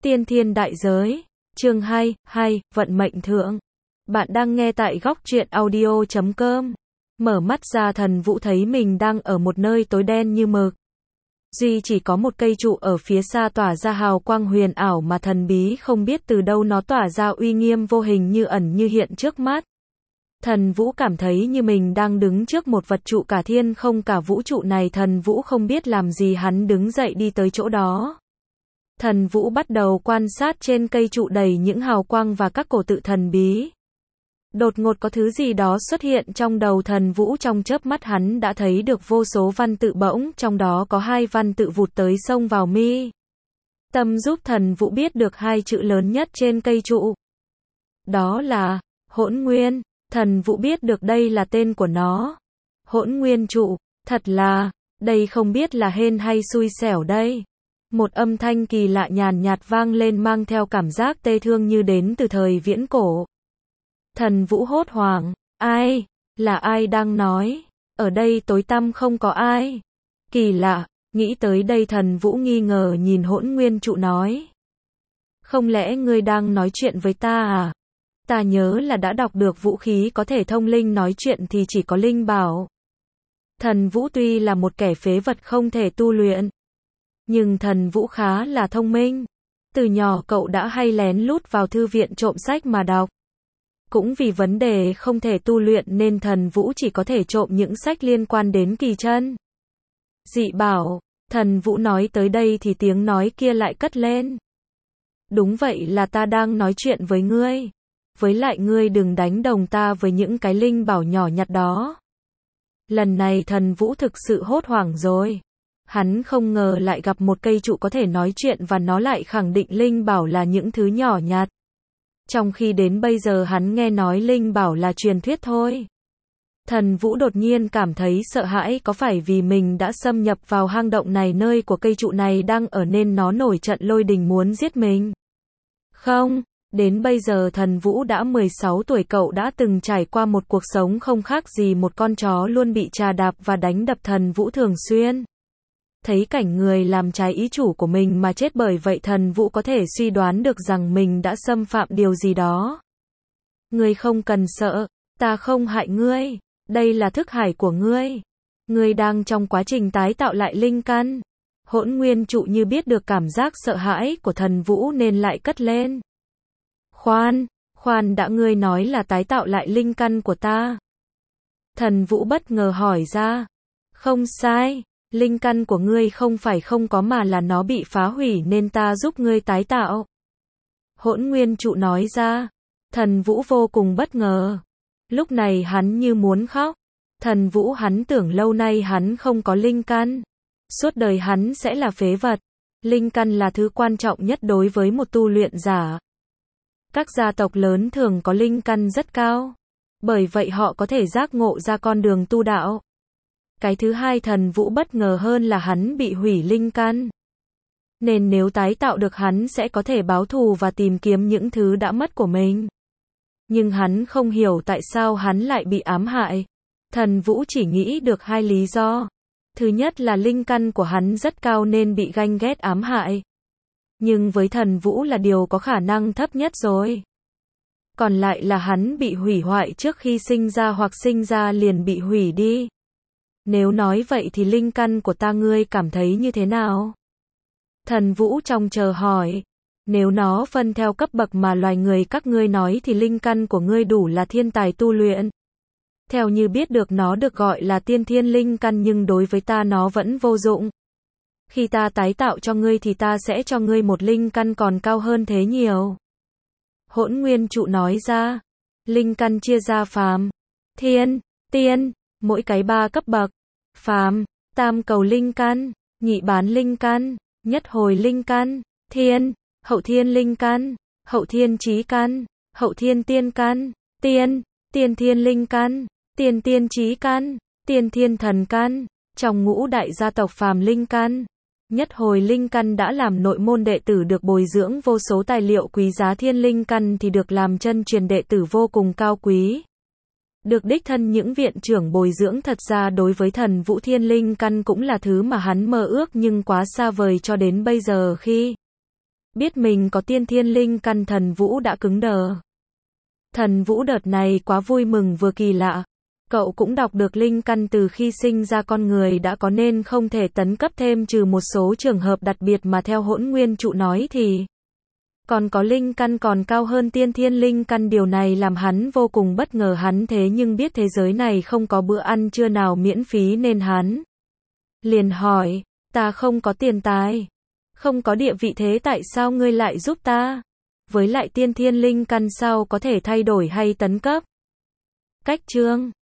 Tiên thiên đại giới, chương 2, vận mệnh thượng. Bạn đang nghe tại góc truyện audio.com. Mở mắt ra Thần Vũ thấy mình đang ở một nơi tối đen như mực. Duy chỉ có một cây trụ ở phía xa tỏa ra hào quang huyền ảo mà thần bí không biết từ đâu nó tỏa ra uy nghiêm vô hình như ẩn như hiện trước mắt. Thần Vũ cảm thấy như mình đang đứng trước một vật trụ cả thiên không cả vũ trụ này. Thần Vũ không biết làm gì, hắn đứng dậy đi tới chỗ đó. Thần Vũ bắt đầu quan sát trên cây trụ đầy những hào quang và các cổ tự thần bí. Đột ngột có thứ gì đó xuất hiện trong đầu Thần Vũ, trong chớp mắt hắn đã thấy được vô số văn tự, bỗng trong đó có 2 văn tự vụt tới xông vào mi tâm, giúp Thần Vũ biết được 2 chữ lớn nhất trên cây trụ. Đó là Hỗn Nguyên. Thần Vũ biết được đây là tên của nó. Hỗn Nguyên trụ, thật là, đây không biết là hên hay xui xẻo đây. Một âm thanh kỳ lạ nhàn nhạt vang lên, mang theo cảm giác tê thương như đến từ thời viễn cổ. Thần Vũ hốt hoảng, ai? Là ai đang nói? Ở đây tối tăm không có ai. Kỳ lạ, nghĩ tới đây Thần Vũ nghi ngờ nhìn Hỗn Nguyên trụ nói. Không lẽ ngươi đang nói chuyện với ta à? Ta nhớ là đã đọc được vũ khí có thể thông linh, nói chuyện thì chỉ có linh bảo. Thần Vũ tuy là một kẻ phế vật không thể tu luyện, nhưng Thần Vũ khá là thông minh. Từ nhỏ cậu đã hay lén lút vào thư viện trộm sách mà đọc. Cũng vì vấn đề không thể tu luyện nên Thần Vũ chỉ có thể trộm những sách liên quan đến kỳ chân dị bảo. Thần Vũ nói tới đây thì tiếng nói kia lại cất lên. Đúng vậy, là ta đang nói chuyện với ngươi. Với lại ngươi đừng đánh đồng ta với những cái linh bảo nhỏ nhặt đó. Lần này Thần Vũ thực sự hốt hoảng rồi. Hắn không ngờ lại gặp một cây trụ có thể nói chuyện và nó lại khẳng định linh bảo là những thứ nhỏ nhặt. Trong khi đến bây giờ hắn nghe nói linh bảo là truyền thuyết thôi. Thần Vũ đột nhiên cảm thấy sợ hãi, có phải vì mình đã xâm nhập vào hang động này, nơi của cây trụ này đang ở, nên nó nổi trận lôi đình muốn giết mình? Không, đến bây giờ Thần Vũ đã 16 tuổi, cậu đã từng trải qua một cuộc sống không khác gì một con chó, luôn bị trà đạp và đánh đập. Thần Vũ thường xuyên thấy cảnh người làm trái ý chủ của mình mà chết, bởi vậy Thần Vũ có thể suy đoán được rằng mình đã xâm phạm điều gì đó. Ngươi không cần sợ, ta không hại ngươi, đây là thức hải của ngươi. Ngươi đang trong quá trình tái tạo lại linh căn. Hỗn Nguyên trụ như biết được cảm giác sợ hãi của Thần Vũ nên lại cất lên. Khoan đã, ngươi nói là tái tạo lại linh căn của ta? Thần Vũ bất ngờ hỏi ra. Không sai. Linh căn của ngươi không phải không có mà là nó bị phá hủy nên ta giúp ngươi tái tạo. Hỗn Nguyên trụ nói ra. Thần Vũ vô cùng bất ngờ. Lúc này hắn như muốn khóc. Thần Vũ hắn tưởng lâu nay hắn không có linh căn. Suốt đời hắn sẽ là phế vật. Linh căn là thứ quan trọng nhất đối với một tu luyện giả. Các gia tộc lớn thường có linh căn rất cao. Bởi vậy họ có thể giác ngộ ra con đường tu đạo. Cái thứ hai Thần Vũ bất ngờ hơn là hắn bị hủy linh căn. Nên nếu tái tạo được hắn sẽ có thể báo thù và tìm kiếm những thứ đã mất của mình. Nhưng hắn không hiểu tại sao hắn lại bị ám hại. Thần Vũ chỉ nghĩ được 2 lý do. Thứ nhất là linh căn của hắn rất cao nên bị ganh ghét ám hại. Nhưng với Thần Vũ là điều có khả năng thấp nhất rồi. Còn lại là hắn bị hủy hoại trước khi sinh ra hoặc sinh ra liền bị hủy đi. Nếu nói vậy thì linh căn của ta ngươi cảm thấy như thế nào? Thần Vũ trông chờ hỏi. Nếu nó phân theo cấp bậc mà loài người các ngươi nói thì linh căn của ngươi đủ là thiên tài tu luyện. Theo như biết được nó được gọi là tiên thiên linh căn, nhưng đối với ta nó vẫn vô dụng. Khi ta tái tạo cho ngươi thì ta sẽ cho ngươi một linh căn còn cao hơn thế nhiều. Hỗn Nguyên trụ nói ra. Linh căn chia ra phàm, thiên, tiên, mỗi cái 3 cấp bậc. Phàm, tam cầu linh căn, nhị bán linh căn, nhất hồi linh căn, thiên, hậu thiên linh căn, hậu thiên chí căn, hậu thiên tiên căn, tiên, tiên thiên linh căn, tiên tiên chí căn, tiên thiên thần căn. Trong ngũ đại gia tộc phàm linh căn, nhất hồi linh căn đã làm nội môn đệ tử được bồi dưỡng vô số tài liệu quý giá, thiên linh căn thì được làm chân truyền đệ tử vô cùng cao quý. Được đích thân những viện trưởng bồi dưỡng. Thật ra đối với Thần Vũ, thiên linh căn cũng là thứ mà hắn mơ ước nhưng quá xa vời cho đến bây giờ. Khi Biết mình có tiên thiên linh căn, Thần Vũ đã cứng đờ. Thần Vũ đợt này quá vui mừng vừa kỳ lạ. Cậu cũng đọc được linh căn từ khi sinh ra con người đã có nên không thể tấn cấp thêm, trừ một số trường hợp đặc biệt mà theo Hỗn Nguyên Trụ nói thì còn có linh căn còn cao hơn tiên thiên linh căn. Điều này làm hắn vô cùng bất ngờ. Hắn thế nhưng biết thế giới này không có bữa ăn trưa nào miễn phí nên hắn liền hỏi, ta không có tiền tài, không có địa vị, thế tại sao ngươi lại giúp ta? Với lại tiên thiên linh căn sao có thể thay đổi hay tấn cấp? Cách chương